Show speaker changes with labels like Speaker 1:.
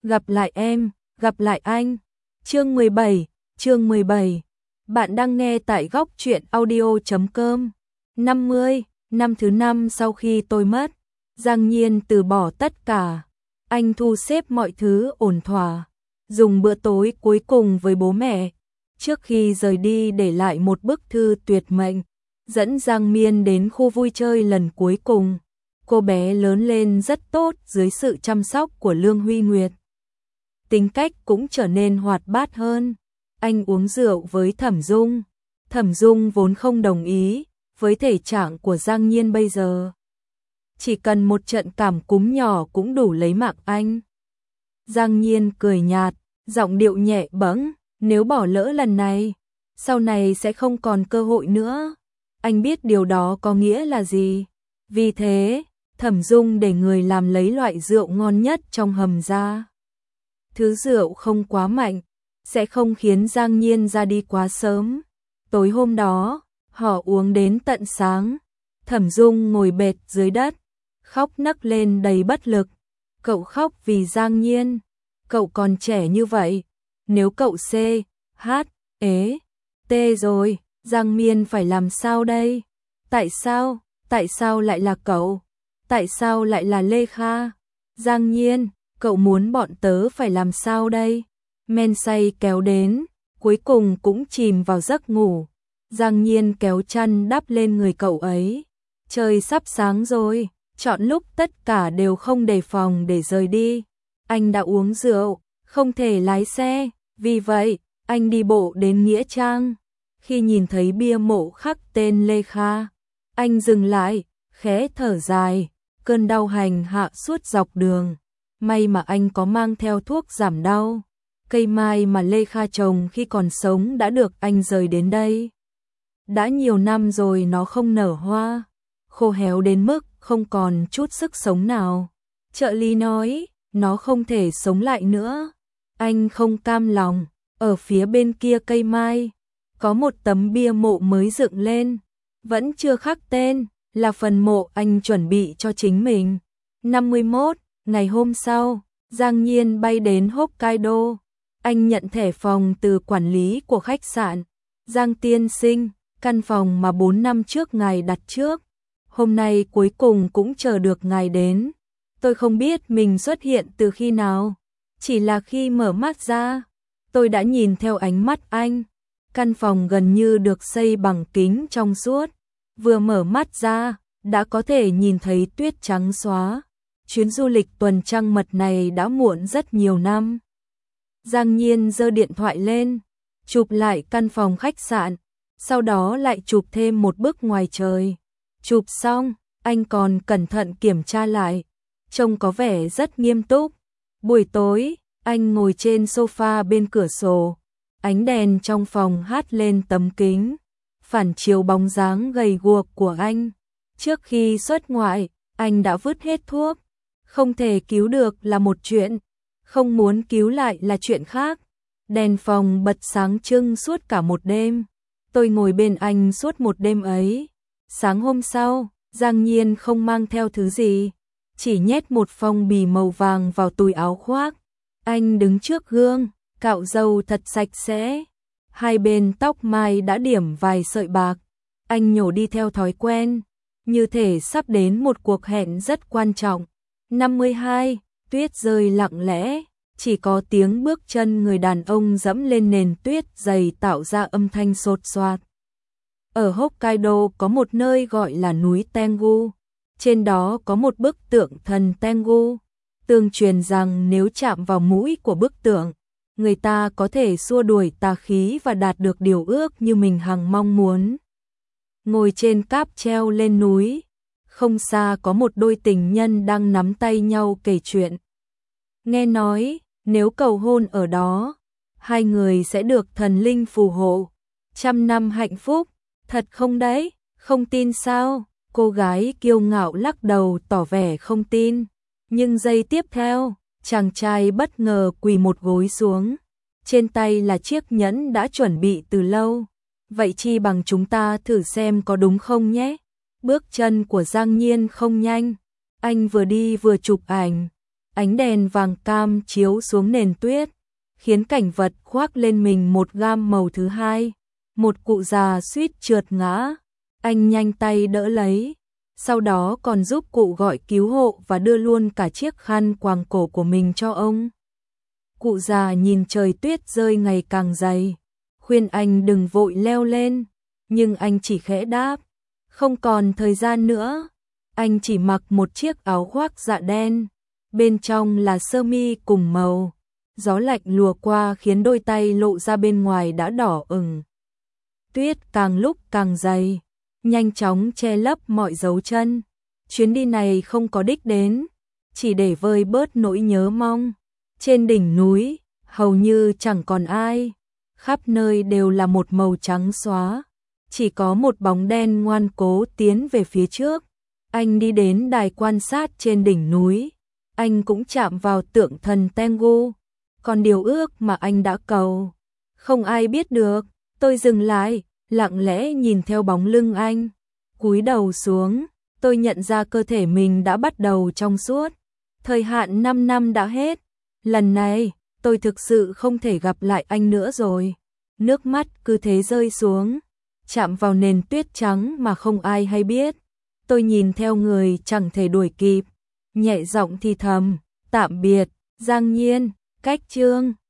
Speaker 1: gặp lại em, gặp lại anh. Chương 17. Bạn đang nghe tại góc truyện audio.com. 50, năm thứ 5 sau khi tôi mất, Giang Nhiên từ bỏ tất cả. Anh thu xếp mọi thứ ổn thỏa, dùng bữa tối cuối cùng với bố mẹ. Trước khi rời đi để lại một bức thư tuyệt mệnh, dẫn Giang Miên đến khu vui chơi lần cuối cùng. Cô bé lớn lên rất tốt dưới sự chăm sóc của Lương Huy Nguyệt. Tính cách cũng trở nên hoạt bát hơn. Anh uống rượu với Thẩm Dung. Thẩm Dung vốn không đồng ý với thể trạng của Giang Nhiên bây giờ. Chỉ cần một trận cảm cúm nhỏ cũng đủ lấy mạng anh. Giang Nhiên cười nhạt, giọng điệu nhẹ bẫng, nếu bỏ lỡ lần này, sau này sẽ không còn cơ hội nữa. Anh biết điều đó có nghĩa là gì. Vì thế, Thẩm Dung để người làm lấy loại rượu ngon nhất trong hầm ra. Thứ rượu không quá mạnh, sẽ không khiến Giang Nhiên ra đi quá sớm. Tối hôm đó, họ uống đến tận sáng. Thẩm Dung ngồi bệt dưới đất, khóc nấc lên đầy bất lực. Cậu khóc vì Giang Nhiên. Cậu còn trẻ như vậy. Nếu cậu C, H, ế, T rồi, Giang Miên phải làm sao đây? Tại sao? Tại sao lại là cậu? Tại sao lại là Lê Kha? Giang Nhiên, cậu muốn bọn tớ phải làm sao đây? Men say kéo đến, cuối cùng cũng chìm vào giấc ngủ. Giang Nhiên kéo chăn đắp lên người cậu ấy. Trời sắp sáng rồi, chọn lúc tất cả đều không đề phòng để rời đi. Anh đã uống rượu, không thể lái xe, vì vậy, anh đi bộ đến Nghĩa Trang. Khi nhìn thấy bia mộ khắc tên Lê Kha, anh dừng lại, khẽ thở dài, cơn đau hành hạ suốt dọc đường. May mà anh có mang theo thuốc giảm đau. Cây mai mà Lê Kha trồng khi còn sống đã được anh rời đến đây. Đã nhiều năm rồi nó không nở hoa, khô héo đến mức không còn chút sức sống nào. Trợ lý nói, nó không thể sống lại nữa. Anh không cam lòng, ở phía bên kia cây mai, có một tấm bia mộ mới dựng lên, vẫn chưa khắc tên, là phần mộ anh chuẩn bị cho chính mình. 51, ngày hôm sau, Giang Nhiên bay đến Hokkaido. Anh nhận thẻ phòng từ quản lý của khách sạn. Giang tiên sinh, căn phòng mà 4 năm trước ngài đặt trước. Hôm nay cuối cùng cũng chờ được ngài đến. Tôi không biết mình xuất hiện từ khi nào. Chỉ là khi mở mắt ra, tôi đã nhìn theo ánh mắt anh. Căn phòng gần như được xây bằng kính trong suốt. Vừa mở mắt ra, đã có thể nhìn thấy tuyết trắng xóa. Chuyến du lịch tuần trăng mật này đã muộn rất nhiều năm. Giang Nhiên giơ điện thoại lên, chụp lại căn phòng khách sạn, sau đó lại chụp thêm một bức ngoài trời. Chụp xong, anh còn cẩn thận kiểm tra lại, trông có vẻ rất nghiêm túc. Buổi tối, anh ngồi trên sofa bên cửa sổ, ánh đèn trong phòng hắt lên tấm kính, phản chiếu bóng dáng gầy guộc của anh. Trước khi xuất ngoại, anh đã vứt hết thuốc, không thể cứu được là một chuyện, không muốn cứu lại là chuyện khác. Đèn phòng bật sáng trưng suốt cả một đêm. Tôi ngồi bên anh suốt một đêm ấy. Sáng hôm sau, Giang Nhiên không mang theo thứ gì, chỉ nhét một phong bì màu vàng vào túi áo khoác. Anh đứng trước gương, cạo râu thật sạch sẽ. Hai bên tóc mai đã điểm vài sợi bạc. Anh nhổ đi theo thói quen, như thể sắp đến một cuộc hẹn rất quan trọng. 52, tuyết rơi lặng lẽ, chỉ có tiếng bước chân người đàn ông dẫm lên nền tuyết dày tạo ra âm thanh sột soạt. Ở Hokkaido có một nơi gọi là núi Tengu, trên đó có một bức tượng thần Tengu. Tương truyền rằng nếu chạm vào mũi của bức tượng, người ta có thể xua đuổi tà khí và đạt được điều ước như mình hằng mong muốn. Ngồi trên cáp treo lên núi, không xa có một đôi tình nhân đang nắm tay nhau kể chuyện. Nghe nói, nếu cầu hôn ở đó, hai người sẽ được thần linh phù hộ, 100 năm hạnh phúc. Thật không đấy? Không tin sao? Cô gái kiêu ngạo lắc đầu tỏ vẻ không tin. Nhưng giây tiếp theo, chàng trai bất ngờ quỳ một gối xuống. Trên tay là chiếc nhẫn đã chuẩn bị từ lâu. Vậy chi bằng chúng ta thử xem có đúng không nhé? Bước chân của Giang Nhiên không nhanh. Anh vừa đi vừa chụp ảnh. Ánh đèn vàng cam chiếu xuống nền tuyết, khiến cảnh vật khoác lên mình một gam màu thứ hai. Một cụ già suýt trượt ngã, anh nhanh tay đỡ lấy, sau đó còn giúp cụ gọi cứu hộ và đưa luôn cả chiếc khăn quàng cổ của mình cho ông. Cụ già nhìn trời tuyết rơi ngày càng dày, khuyên anh đừng vội leo lên, nhưng anh chỉ khẽ đáp, không còn thời gian nữa. Anh chỉ mặc một chiếc áo khoác dạ đen, bên trong là sơ mi cùng màu. Gió lạnh lùa qua khiến đôi tay lộ ra bên ngoài đã đỏ ửng. Tuyết càng lúc càng dày, nhanh chóng che lấp mọi dấu chân. Chuyến đi này không có đích đến, chỉ để vơi bớt nỗi nhớ mong. Trên đỉnh núi, hầu như chẳng còn ai, khắp nơi đều là một màu trắng xóa. Chỉ có một bóng đen ngoan cố tiến về phía trước. Anh đi đến đài quan sát trên đỉnh núi, anh cũng chạm vào tượng thần Tengu. Còn điều ước mà anh đã cầu, không ai biết được. Tôi dừng lại, lặng lẽ nhìn theo bóng lưng anh. Cúi đầu xuống, tôi nhận ra cơ thể mình đã bắt đầu trong suốt. Thời hạn 5 năm đã hết. Lần này, tôi thực sự không thể gặp lại anh nữa rồi. Nước mắt cứ thế rơi xuống, chạm vào nền tuyết trắng mà không ai hay biết. Tôi nhìn theo người chẳng thể đuổi kịp, nhẹ giọng thì thầm, tạm biệt, Giang Nhiên, cách chương.